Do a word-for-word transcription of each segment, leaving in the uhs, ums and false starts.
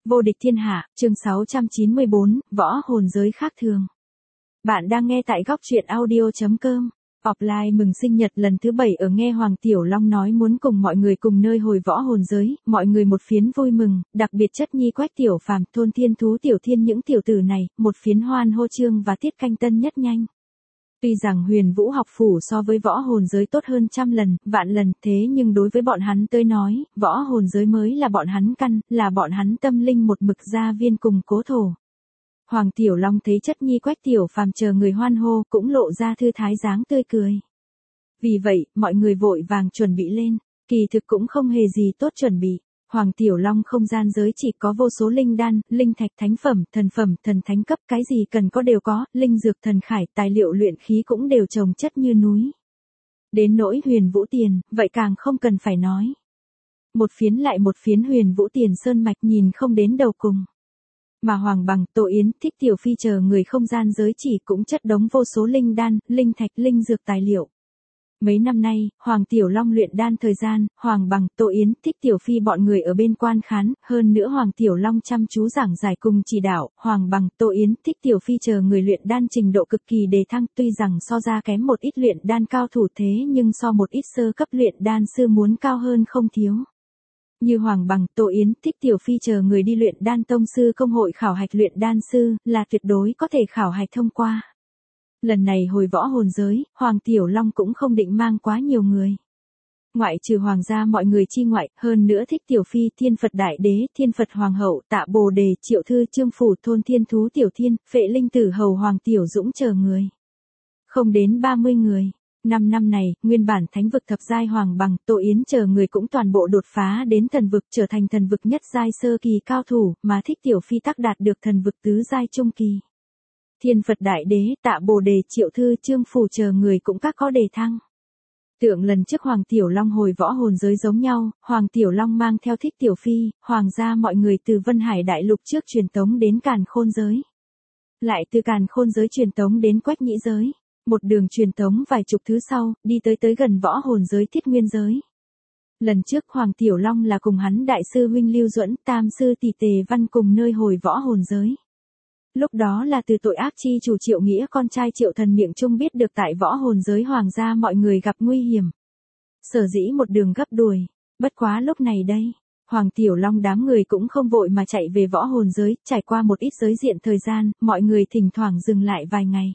Vô địch thiên hạ, chương sáu trăm chín mươi bốn, võ hồn giới khác thường. Bạn đang nghe tại góc truyện audio.com. Offline mừng sinh nhật lần thứ bảy ở nghe Hoàng Tiểu Long nói muốn cùng mọi người cùng nơi hồi võ hồn giới, mọi người một phiến vui mừng, đặc biệt chất nhi Quách Tiểu Phàm, Thôn Thiên Thú Tiểu Thiên những tiểu tử này, một phiến hoan hô trương và tiết canh tân nhất nhanh. Tuy rằng huyền vũ học phủ so với võ hồn giới tốt hơn trăm lần, vạn lần, thế nhưng đối với bọn hắn tới nói, võ hồn giới mới là bọn hắn căn, là bọn hắn tâm linh một mực gia viên cùng cố thổ. Hoàng Tiểu Long thấy chất nhi Quách Tiểu Phàm chờ người hoan hô, cũng lộ ra thư thái dáng tươi cười. Vì vậy, mọi người vội vàng chuẩn bị lên, kỳ thực cũng không hề gì tốt chuẩn bị. Hoàng Tiểu Long không gian giới chỉ có vô số linh đan, linh thạch thánh phẩm, thần phẩm, thần thánh cấp, cái gì cần có đều có, linh dược thần khải, tài liệu luyện khí cũng đều chồng chất như núi. Đến nỗi huyền vũ tiền, vậy càng không cần phải nói. Một phiến lại một phiến huyền vũ tiền sơn mạch nhìn không đến đầu cùng. Mà Hoàng Bằng, Tô Yến, Thích Tiểu Phi chờ người không gian giới chỉ cũng chất đống vô số linh đan, linh thạch, linh dược tài liệu. Mấy năm nay, Hoàng Tiểu Long luyện đan thời gian, Hoàng Bằng, Tô Yến, Thích Tiểu Phi bọn người ở bên quan khán, hơn nữa Hoàng Tiểu Long chăm chú giảng giải cùng chỉ đạo, Hoàng Bằng, Tô Yến, Thích Tiểu Phi chờ người luyện đan trình độ cực kỳ đề thăng, tuy rằng so ra kém một ít luyện đan cao thủ thế nhưng so một ít sơ cấp luyện đan sư muốn cao hơn không thiếu. Như Hoàng Bằng, Tô Yến, Thích Tiểu Phi chờ người đi luyện đan tông sư công hội khảo hạch luyện đan sư, là tuyệt đối có thể khảo hạch thông qua. Lần này hồi võ hồn giới, Hoàng Tiểu Long cũng không định mang quá nhiều người. Ngoại trừ hoàng gia mọi người chi ngoại, hơn nữa Thích Tiểu Phi, Thiên Phật Đại Đế, Thiên Phật Hoàng hậu, Tạ Bồ Đề, Triệu Thư, Trương Phủ, Thôn Thiên Thú Tiểu Thiên, Phệ Linh Tử Hầu Hoàng Tiểu Dũng chờ người. Không đến ba mươi người. Năm năm này, nguyên bản thánh vực thập giai Hoàng Bằng, Tô Yến chờ người cũng toàn bộ đột phá đến thần vực, trở thành thần vực nhất giai sơ kỳ cao thủ, mà Thích Tiểu Phi tắc đạt được thần vực tứ giai trung kỳ. Thiên Phật Đại Đế, Tạ Bồ Đề, Triệu Thư, Trương Phủ chờ người cũng các có đề thăng. Tượng lần trước Hoàng Tiểu Long hồi võ hồn giới giống nhau, Hoàng Tiểu Long mang theo Thích Tiểu Phi, hoàng gia mọi người từ Vân Hải Đại Lục trước truyền tống đến Càn Khôn giới. Lại từ Càn Khôn giới truyền tống đến Quách Nhĩ giới. Một đường truyền tống vài chục thứ sau, đi tới tới gần võ hồn giới Thiết Nguyên giới. Lần trước Hoàng Tiểu Long là cùng hắn đại sư huynh Lưu Duẫn, tam sư tỷ Tề Văn cùng nơi hồi võ hồn giới. Lúc đó là từ tội ác chi chủ Triệu Nghĩa con trai Triệu Thần miệng trung biết được tại võ hồn giới hoàng gia mọi người gặp nguy hiểm. Sở dĩ một đường gấp đuổi, bất quá lúc này đây, Hoàng Tiểu Long đám người cũng không vội mà chạy về võ hồn giới, trải qua một ít giới diện thời gian, mọi người thỉnh thoảng dừng lại vài ngày.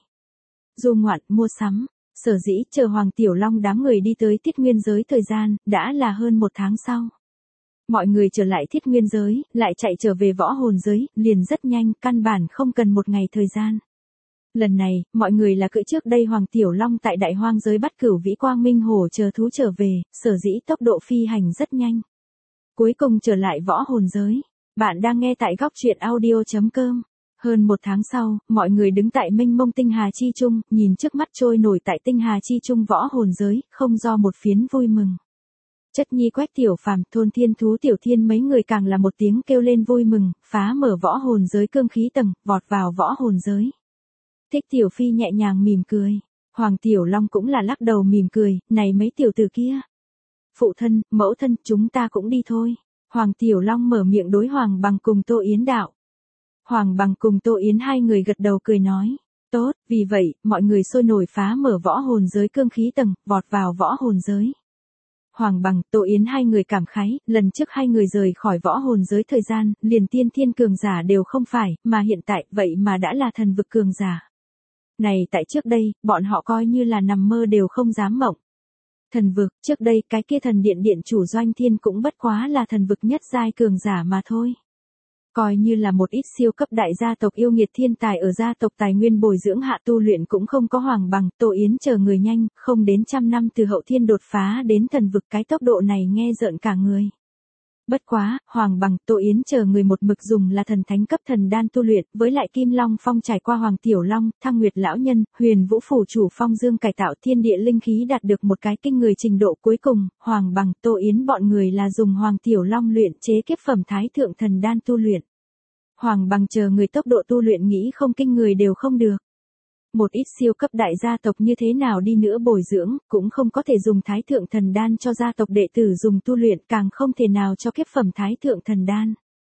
Du ngoạn, mua sắm, sở dĩ chờ Hoàng Tiểu Long đám người đi tới Thiết Nguyên giới thời gian, đã là hơn một tháng sau. Mọi người trở lại Thiết Nguyên giới, lại chạy trở về võ hồn giới, liền rất nhanh, căn bản không cần một ngày thời gian. Lần này, mọi người là cưỡi trước đây Hoàng Tiểu Long tại Đại Hoang giới bắt Cửu Vĩ Quang Minh Hổ chờ thú trở về, sở dĩ tốc độ phi hành rất nhanh. Cuối cùng trở lại võ hồn giới. Bạn đang nghe tại góc truyện audio.com. Hơn một tháng sau, mọi người đứng tại mênh mông tinh hà chi trung, nhìn trước mắt trôi nổi tại tinh hà chi trung võ hồn giới, không do một phiến vui mừng. Chất nhi Quách Tiểu Phàm, Thôn Thiên Thú Tiểu Thiên mấy người càng là một tiếng kêu lên vui mừng, phá mở võ hồn giới cương khí tầng, vọt vào võ hồn giới. Thích Tiểu Phi nhẹ nhàng mỉm cười, Hoàng Tiểu Long cũng là lắc đầu mỉm cười, này mấy tiểu tử kia. Phụ thân, mẫu thân, chúng ta cũng đi thôi. Hoàng Tiểu Long mở miệng đối Hoàng Bằng cùng Tô Yến đạo. Hoàng Bằng cùng Tô Yến hai người gật đầu cười nói, tốt, vì vậy, mọi người sôi nổi phá mở võ hồn giới cương khí tầng, vọt vào võ hồn giới. Hoàng Bằng, Tô Yến hai người cảm khái, lần trước hai người rời khỏi võ hồn giới thời gian, liền tiên thiên cường giả đều không phải, mà hiện tại, vậy mà đã là thần vực cường giả. Này tại trước đây, bọn họ coi như là nằm mơ đều không dám mộng. Thần vực, trước đây cái kia thần điện điện chủ Doanh Thiên cũng bất quá là thần vực nhất giai cường giả mà thôi. Coi như là một ít siêu cấp đại gia tộc yêu nghiệt thiên tài ở gia tộc tài nguyên bồi dưỡng hạ tu luyện cũng không có Hoàng Bằng, Tô Yến chờ người nhanh, không đến trăm năm từ hậu thiên đột phá đến thần vực, cái tốc độ này nghe rợn cả người. Bất quá, Hoàng Bằng, Tô Yến chờ người một mực dùng là thần thánh cấp thần đan tu luyện, với lại Kim Long Phong trải qua Hoàng Tiểu Long, Thăng Nguyệt lão nhân, Huyền Vũ phủ chủ Phong Dương cải tạo thiên địa linh khí đạt được một cái kinh người trình độ cuối cùng, Hoàng Bằng, Tô Yến bọn người là dùng Hoàng Tiểu Long luyện chế kiếp phẩm thái thượng thần đan tu luyện. Hoàng Bằng chờ người tốc độ tu luyện nghĩ không kinh người đều không được. Một ít siêu cấp đại gia tộc như thế nào đi nữa bồi dưỡng, cũng không có thể dùng thái thượng thần đan cho gia tộc đệ tử dùng tu luyện, càng không thể nào cho kiếp phẩm thái thượng thần đan.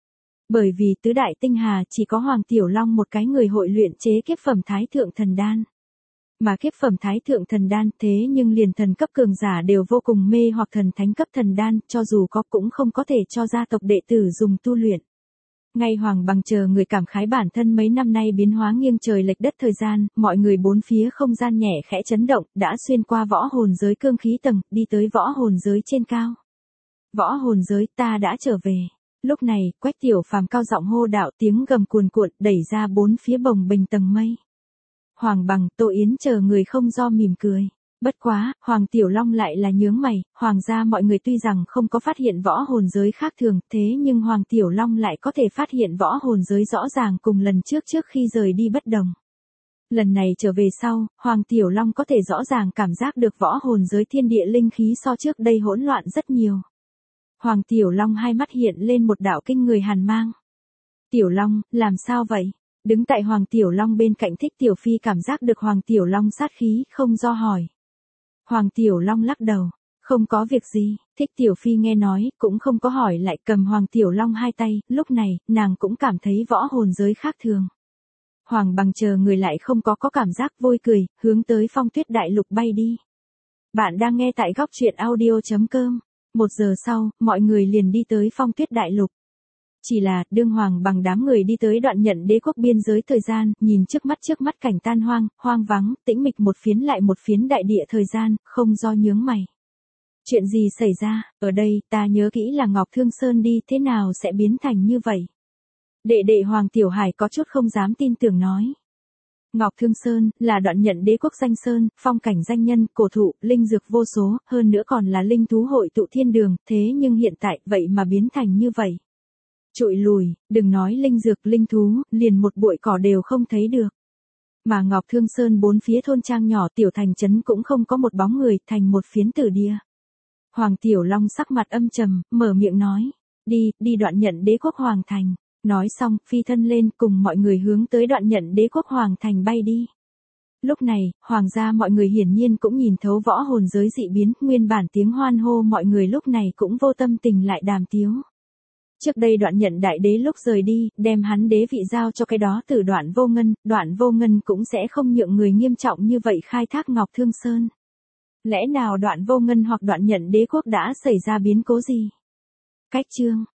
Bởi vì tứ đại tinh hà chỉ có Hoàng Tiểu Long một cái người hội luyện chế kiếp phẩm Thái Thượng Thần Đan. Mà kiếp phẩm Thái Thượng Thần Đan thế nhưng liền thần cấp cường giả đều vô cùng mê hoặc thần thánh cấp thần đan, cho dù có cũng không có thể cho gia tộc đệ tử dùng tu luyện. Ngay Hoàng Bằng chờ người cảm khái bản thân mấy năm nay biến hóa nghiêng trời lệch đất thời gian, mọi người bốn phía không gian nhẹ khẽ chấn động, đã xuyên qua võ hồn giới cương khí tầng, đi tới võ hồn giới trên cao. Võ hồn giới, ta đã trở về. Lúc này, Quách Tiểu Phàm cao giọng hô đạo, tiếng gầm cuồn cuộn đẩy ra bốn phía bồng bềnh tầng mây. Hoàng Bằng, Tô Yến chờ người không do mỉm cười. Bất quá, Hoàng Tiểu Long lại là nhướng mày, Hoàng gia mọi người tuy rằng không có phát hiện võ hồn giới khác thường, thế nhưng Hoàng Tiểu Long lại có thể phát hiện võ hồn giới rõ ràng cùng lần trước trước khi rời đi bất đồng. Lần này trở về sau, Hoàng Tiểu Long có thể rõ ràng cảm giác được võ hồn giới thiên địa linh khí so trước đây hỗn loạn rất nhiều. Hoàng Tiểu Long hai mắt hiện lên một đạo kinh người hàn mang. Tiểu Long, làm sao vậy? Đứng tại Hoàng Tiểu Long bên cạnh Thích Tiểu Phi cảm giác được Hoàng Tiểu Long sát khí, không do hỏi. Hoàng Tiểu Long lắc đầu, không có việc gì. Thích Tiểu Phi nghe nói, cũng không có hỏi lại, cầm Hoàng Tiểu Long hai tay, lúc này, nàng cũng cảm thấy võ hồn giới khác thường. Hoàng Bằng chờ người lại không có có cảm giác vui cười, hướng tới Phong Tuyết Đại Lục bay đi. Bạn đang nghe tại góc truyện audio chấm com. Một giờ sau, mọi người liền đi tới Phong Tuyết Đại Lục. Chỉ là, đương Hoàng Bằng đám người đi tới đoạn nhận đế quốc biên giới thời gian, nhìn trước mắt trước mắt cảnh tan hoang, hoang vắng, tĩnh mịch một phiến lại một phiến đại địa thời gian, không do nhướng mày. Chuyện gì xảy ra, ở đây, ta nhớ kỹ là Ngọc Thương Sơn đi, thế nào sẽ biến thành như vậy? Đệ đệ Hoàng Tiểu Hải có chút không dám tin tưởng nói. Ngọc Thương Sơn, là đoạn nhận đế quốc danh sơn, phong cảnh danh nhân, cổ thụ, linh dược vô số, hơn nữa còn là linh thú hội tụ thiên đường, thế nhưng hiện tại, vậy mà biến thành như vậy. Trụi lùi, đừng nói linh dược linh thú, liền một bụi cỏ đều không thấy được. Mà Ngọc Thương Sơn bốn phía thôn trang nhỏ tiểu thành trấn cũng không có một bóng người, thành một phiến tử địa. Hoàng Tiểu Long sắc mặt âm trầm, mở miệng nói, đi, đi đoạn nhận đế quốc Hoàng Thành. Nói xong, phi thân lên cùng mọi người hướng tới đoạn nhận đế quốc Hoàng Thành bay đi. Lúc này, Hoàng gia mọi người hiển nhiên cũng nhìn thấu võ hồn giới dị biến, nguyên bản tiếng hoan hô mọi người lúc này cũng vô tâm tình lại đàm tiếu. Trước đây đoạn nhận đại đế lúc rời đi, đem hắn đế vị giao cho cái đó từ Đoạn Vô Ngân, Đoạn Vô Ngân cũng sẽ không nhượng người nghiêm trọng như vậy khai thác Ngọc Thương Sơn. Lẽ nào Đoạn Vô Ngân hoặc Đoạn nhận đế quốc đã xảy ra biến cố gì? Cách chương